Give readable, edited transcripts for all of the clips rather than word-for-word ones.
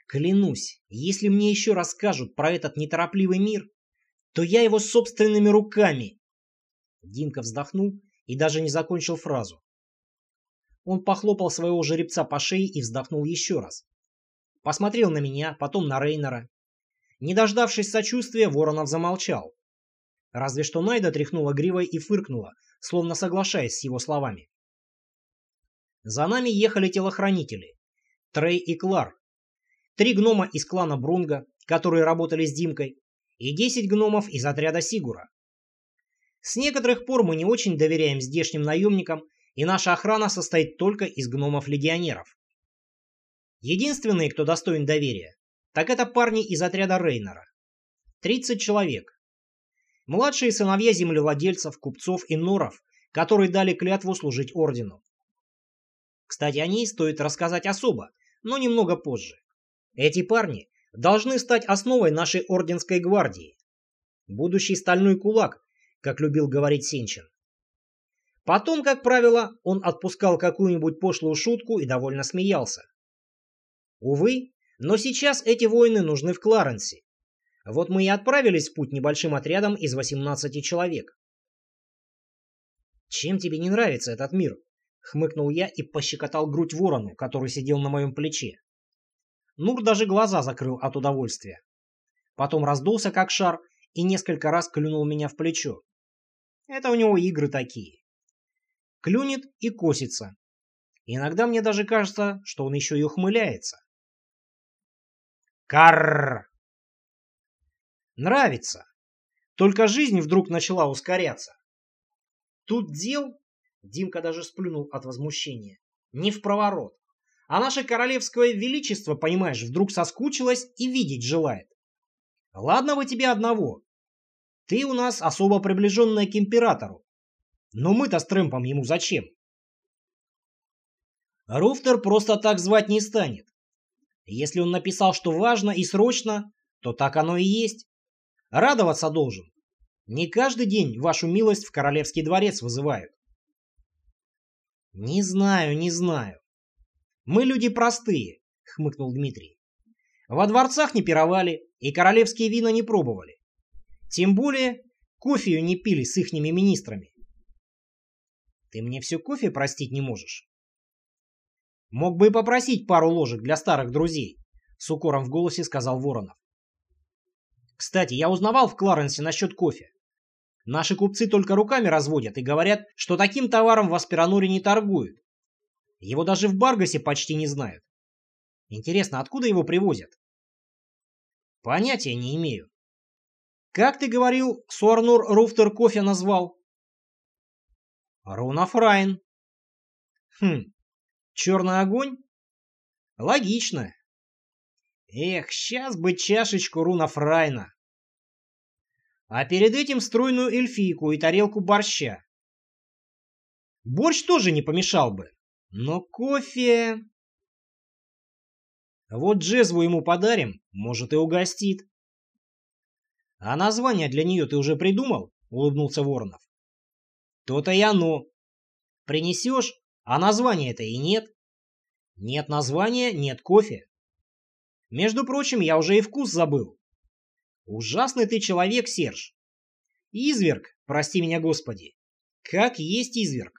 Клянусь, если мне еще расскажут про этот неторопливый мир, то я его собственными руками. Димка вздохнул и даже не закончил фразу. Он похлопал своего жеребца по шее и вздохнул еще раз. Посмотрел на меня, потом на Рейнера. Не дождавшись сочувствия, Воронов замолчал. Разве что Найда тряхнула гривой и фыркнула, словно соглашаясь с его словами. За нами ехали телохранители. Трей и Клар. 3 гнома из клана Брунга, которые работали с Димкой, и 10 гномов из отряда Сигура. С некоторых пор мы не очень доверяем здешним наемникам, и наша охрана состоит только из гномов-легионеров. Единственные, кто достоин доверия, так это парни из отряда Рейнера. 30 человек. Младшие сыновья землевладельцев, купцов и норов, которые дали клятву служить ордену. Кстати, о ней стоит рассказать особо, но немного позже. Эти парни должны стать основой нашей орденской гвардии. Будущий стальной кулак, как любил говорить Сенчин. Потом, как правило, он отпускал какую-нибудь пошлую шутку и довольно смеялся. Увы, но сейчас эти воины нужны в Кларенсе. Вот мы и отправились в путь небольшим отрядом из 18 человек. «Чем тебе не нравится этот мир?» — хмыкнул я и пощекотал грудь ворону, который сидел на моем плече. Нур даже глаза закрыл от удовольствия. Потом раздулся как шар и несколько раз клюнул меня в плечо. Это у него игры такие. Клюнет и косится. Иногда мне даже кажется, что он еще и ухмыляется. Карр! Нравится. Только жизнь вдруг начала ускоряться. Тут дел, Димка даже сплюнул от возмущения, не впроворот. А наше королевское величество, понимаешь, вдруг соскучилось и видеть желает. Ладно бы тебе одного. Ты у нас особо приближенная к императору. Но мы-то с Трэмпом ему зачем? Руфтер просто так звать не станет. Если он написал, что важно и срочно, то так оно и есть. Радоваться должен. Не каждый день вашу милость в королевский дворец вызывают. Не знаю, не знаю. Мы люди простые, хмыкнул Дмитрий. Во дворцах не пировали и королевские вина не пробовали. Тем более кофею не пили с ихними министрами. Ты мне все кофе простить не можешь? Мог бы и попросить пару ложек для старых друзей, с укором в голосе сказал Воронов. Кстати, я узнавал в Кларенсе насчет кофе. Наши купцы только руками разводят и говорят, что таким товаром в Аспираноре не торгуют. Его даже в Баргасе почти не знают. Интересно, откуда его привозят? Понятия не имею. Как ты говорил, Суарнор Руфтер кофе назвал? Рунафрайн. Черный огонь? Логично. Эх, сейчас бы чашечку Рунафрайна. А перед этим стройную эльфийку и тарелку борща. Борщ тоже не помешал бы. Но кофе... Вот джезву ему подарим, может и угостит. А название для нее ты уже придумал? Улыбнулся Воронов. То-то и оно. Принесешь, а названия-то и нет. Нет названия, нет кофе. Между прочим, я уже и вкус забыл. Ужасный ты человек, Серж. Изверг, прости меня, Господи. Как есть изверг.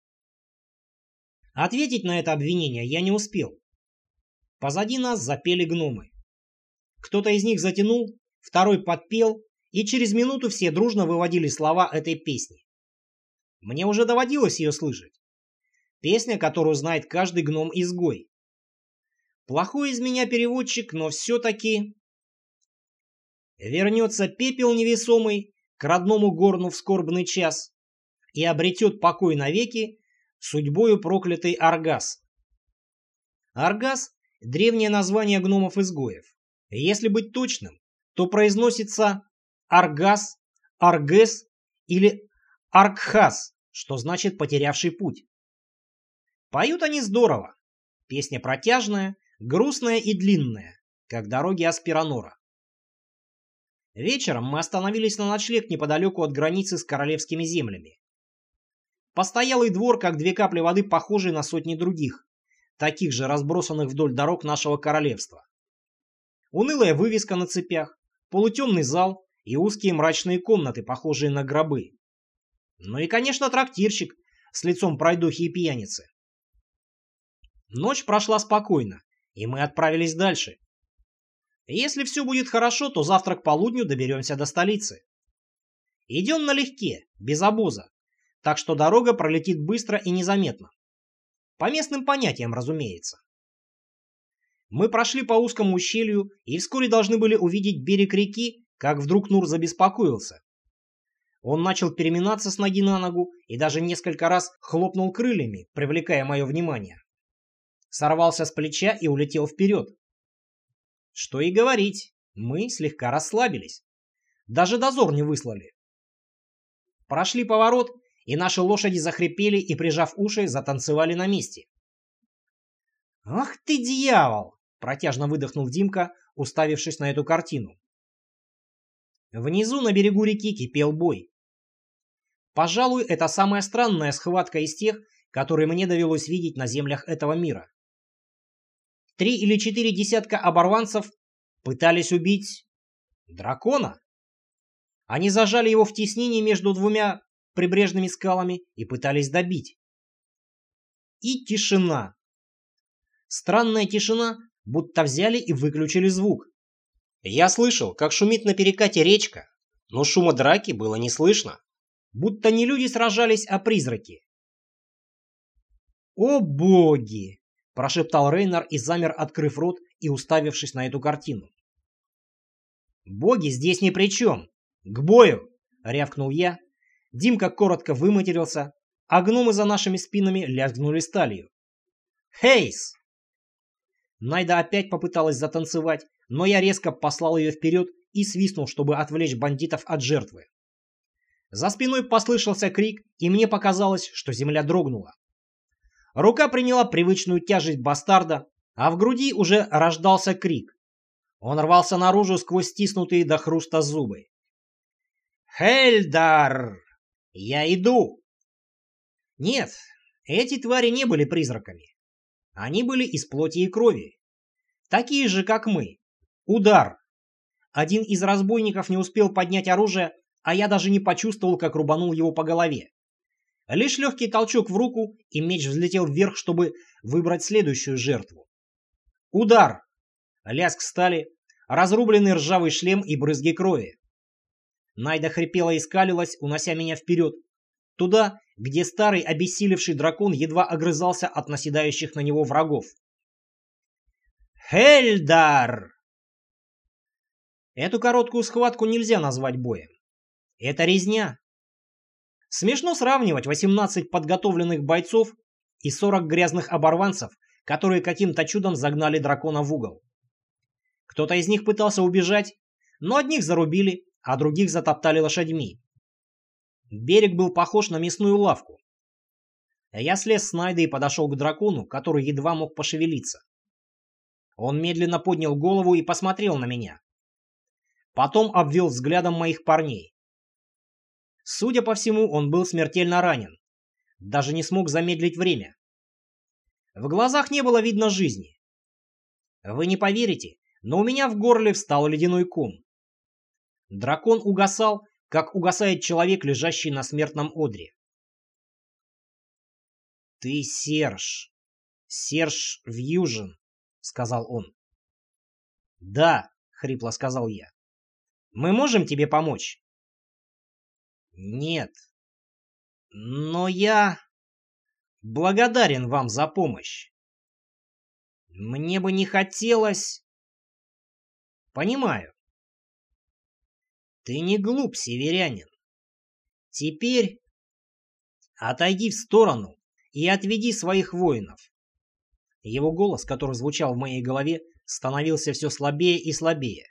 Ответить на это обвинение я не успел. Позади нас запели гномы. Кто-то из них затянул, второй подпел, и через минуту все дружно выводили слова этой песни. Мне уже доводилось ее слышать. Песня, которую знает каждый гном-изгой. Плохой из меня переводчик, но все-таки... Вернется пепел невесомый к родному горну в скорбный час и обретет покой навеки судьбою проклятый Аргас. Аргас — древнее название гномов-изгоев. Если быть точным, то произносится Аргас, Аргес или Аркхас, что значит «потерявший путь». Поют они здорово. Песня протяжная, грустная и длинная, как дороги Аспиранора. Вечером мы остановились на ночлег неподалеку от границы с королевскими землями. Постоялый двор, как 2 капли воды, похожий на сотни других, таких же разбросанных вдоль дорог нашего королевства. Унылая вывеска на цепях, полутемный зал и узкие мрачные комнаты, похожие на гробы. Ну и, конечно, трактирщик с лицом пройдохи и пьяницы. Ночь прошла спокойно, и мы отправились дальше. Если все будет хорошо, то завтра к полудню доберемся до столицы. Идем налегке, без обоза, так что дорога пролетит быстро и незаметно. По местным понятиям, разумеется. Мы прошли по узкому ущелью и вскоре должны были увидеть берег реки, как вдруг Нур забеспокоился. Он начал переминаться с ноги на ногу и даже несколько раз хлопнул крыльями, привлекая мое внимание. Сорвался с плеча и улетел вперед. Что и говорить, мы слегка расслабились. Даже дозор не выслали. Прошли поворот, и наши лошади захрипели и, прижав уши, затанцевали на месте. «Ах ты, дьявол!» — протяжно выдохнул Димка, уставившись на эту картину. Внизу на берегу реки кипел бой. Пожалуй, это самая странная схватка из тех, которые мне довелось видеть на землях этого мира. 3 или 4 десятка оборванцев пытались убить дракона. Они зажали его в теснине между двумя прибрежными скалами и пытались добить. И тишина. Странная тишина, будто взяли и выключили звук. Я слышал, как шумит на перекате речка, но шума драки было не слышно. Будто не люди сражались, а призраки. «О боги!» – прошептал Рейнар и замер, открыв рот и уставившись на эту картину. «Боги здесь ни при чем! К бою!» – рявкнул я. Димка коротко выматерился, а гномы за нашими спинами лязгнули сталью. «Хейс!» Найда опять попыталась затанцевать, но я резко послал ее вперед и свистнул, чтобы отвлечь бандитов от жертвы. За спиной послышался крик, и мне показалось, что земля дрогнула. Рука приняла привычную тяжесть бастарда, а в груди уже рождался крик. Он рвался наружу сквозь стиснутые до хруста зубы. «Хельдар! Я иду!» Нет, эти твари не были призраками. Они были из плоти и крови. Такие же, как мы. Удар. Один из разбойников не успел поднять оружие, а я даже не почувствовал, как рубанул его по голове. Лишь легкий толчок в руку, и меч взлетел вверх, чтобы выбрать следующую жертву. Удар. Лязг стали, разрубленный ржавый шлем и брызги крови. Найда хрипела и скалилась, унося меня вперед. Туда, где старый обессилевший дракон едва огрызался от наседающих на него врагов. «Хельдар!» Эту короткую схватку нельзя назвать боем. Это резня. Смешно сравнивать 18 подготовленных бойцов и 40 грязных оборванцев, которые каким-то чудом загнали дракона в угол. Кто-то из них пытался убежать, но одних зарубили, а других затоптали лошадьми. Берег был похож на мясную лавку. Я слез с Найды и подошел к дракону, который едва мог пошевелиться. Он медленно поднял голову и посмотрел на меня. Потом обвел взглядом моих парней. Судя по всему, он был смертельно ранен. Даже не смог замедлить время. В глазах не было видно жизни. Вы не поверите, но у меня в горле встал ледяной ком. Дракон угасал, как угасает человек, лежащий на смертном одре. «Ты Серж. Серж Вьюжин», — сказал он. «Да», — хрипло сказал я. «Мы можем тебе помочь?» «Нет. Но я благодарен вам за помощь. Мне бы не хотелось...» «Понимаю. Ты не глуп, северянин. Теперь отойди в сторону и отведи своих воинов». Его голос, который звучал в моей голове, становился все слабее и слабее.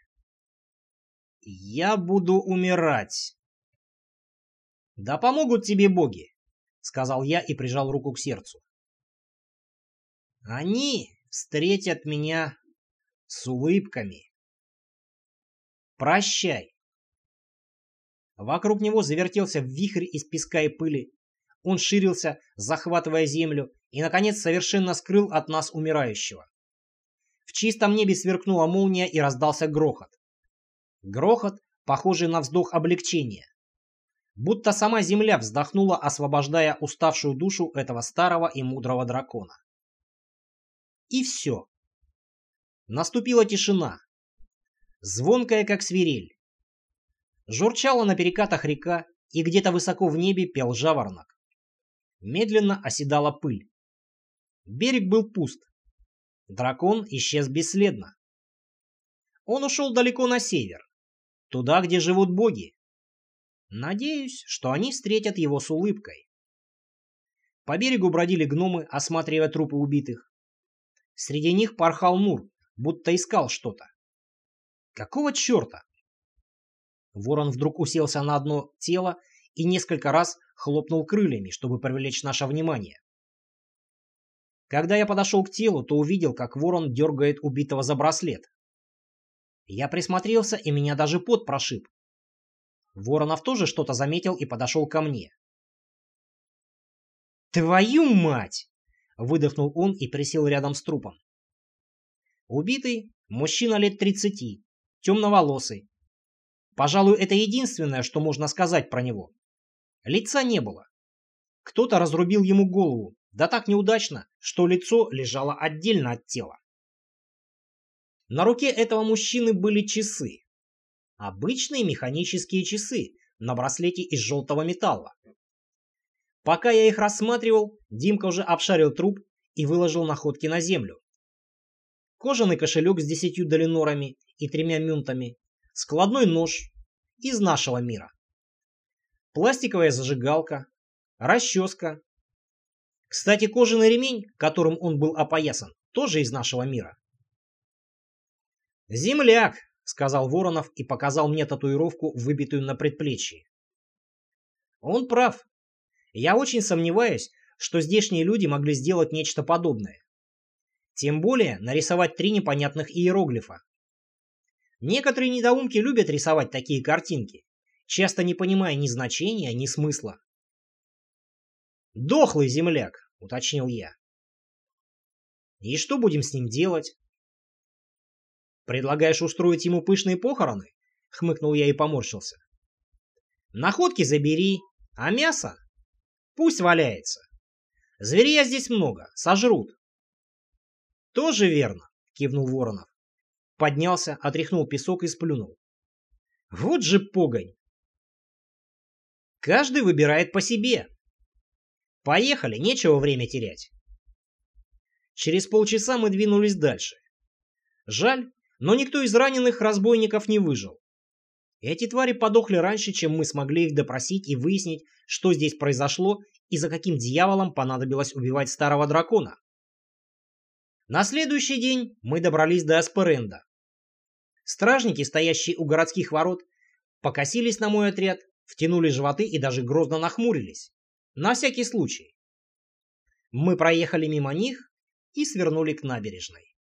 «Я буду умирать». «Да помогут тебе боги», — сказал я и прижал руку к сердцу. «Они встретят меня с улыбками. Прощай». Вокруг него завертелся вихрь из песка и пыли. Он ширился, захватывая землю, и, наконец, совершенно скрыл от нас умирающего. В чистом небе сверкнула молния и раздался грохот. Грохот, похожий на вздох облегчения. Будто сама земля вздохнула, освобождая уставшую душу этого старого и мудрого дракона. И все. Наступила тишина. Звонкая, как свирель. Журчала на перекатах река, и где-то высоко в небе пел жаворонок. Медленно оседала пыль. Берег был пуст. Дракон исчез бесследно. Он ушел далеко на север, туда, где живут боги. Надеюсь, что они встретят его с улыбкой. По берегу бродили гномы, осматривая трупы убитых. Среди них порхал Мур, будто искал что-то. Какого черта? Ворон вдруг уселся на одно тело и несколько раз хлопнул крыльями, чтобы привлечь наше внимание. Когда я подошел к телу, то увидел, как ворон дергает убитого за браслет. Я присмотрелся, и меня даже пот прошиб. Воронов тоже что-то заметил и подошел ко мне. «Твою мать!» — выдохнул он и присел рядом с трупом. Убитый — мужчина лет 30, темноволосый. Пожалуй, это единственное, что можно сказать про него. Лица не было. Кто-то разрубил ему голову, да так неудачно, что лицо лежало отдельно от тела. На руке этого мужчины были часы. Обычные механические часы на браслете из желтого металла. Пока я их рассматривал, Димка уже обшарил труп и выложил находки на землю. Кожаный кошелек с 10 долинорами и 3 мюнтами, складной нож из нашего мира, пластиковая зажигалка, расческа. Кстати, кожаный ремень, которым он был опоясан, тоже из нашего мира. «Земляк», — сказал Воронов и показал мне татуировку, выбитую на предплечье. Он прав. Я очень сомневаюсь, что здешние люди могли сделать нечто подобное. Тем более нарисовать 3 непонятных иероглифа. Некоторые недоумки любят рисовать такие картинки, часто не понимая ни значения, ни смысла. «Дохлый земляк», — уточнил я. «И что будем с ним делать?» «Предлагаешь устроить ему пышные похороны?» — хмыкнул я и поморщился. «Находки забери, а мясо? Пусть валяется. Зверя здесь много, сожрут». «Тоже верно», — кивнул Воронов. Поднялся, отряхнул песок и сплюнул. «Вот же погонь!» «Каждый выбирает по себе. Поехали, нечего время терять». Через полчаса мы двинулись дальше. Жаль, но никто из раненых разбойников не выжил. Эти твари подохли раньше, чем мы смогли их допросить и выяснить, что здесь произошло и за каким дьяволом понадобилось убивать старого дракона. На следующий день мы добрались до Асперенда. Стражники, стоящие у городских ворот, покосились на мой отряд, втянули животы и даже грозно нахмурились. На всякий случай. Мы проехали мимо них и свернули к набережной.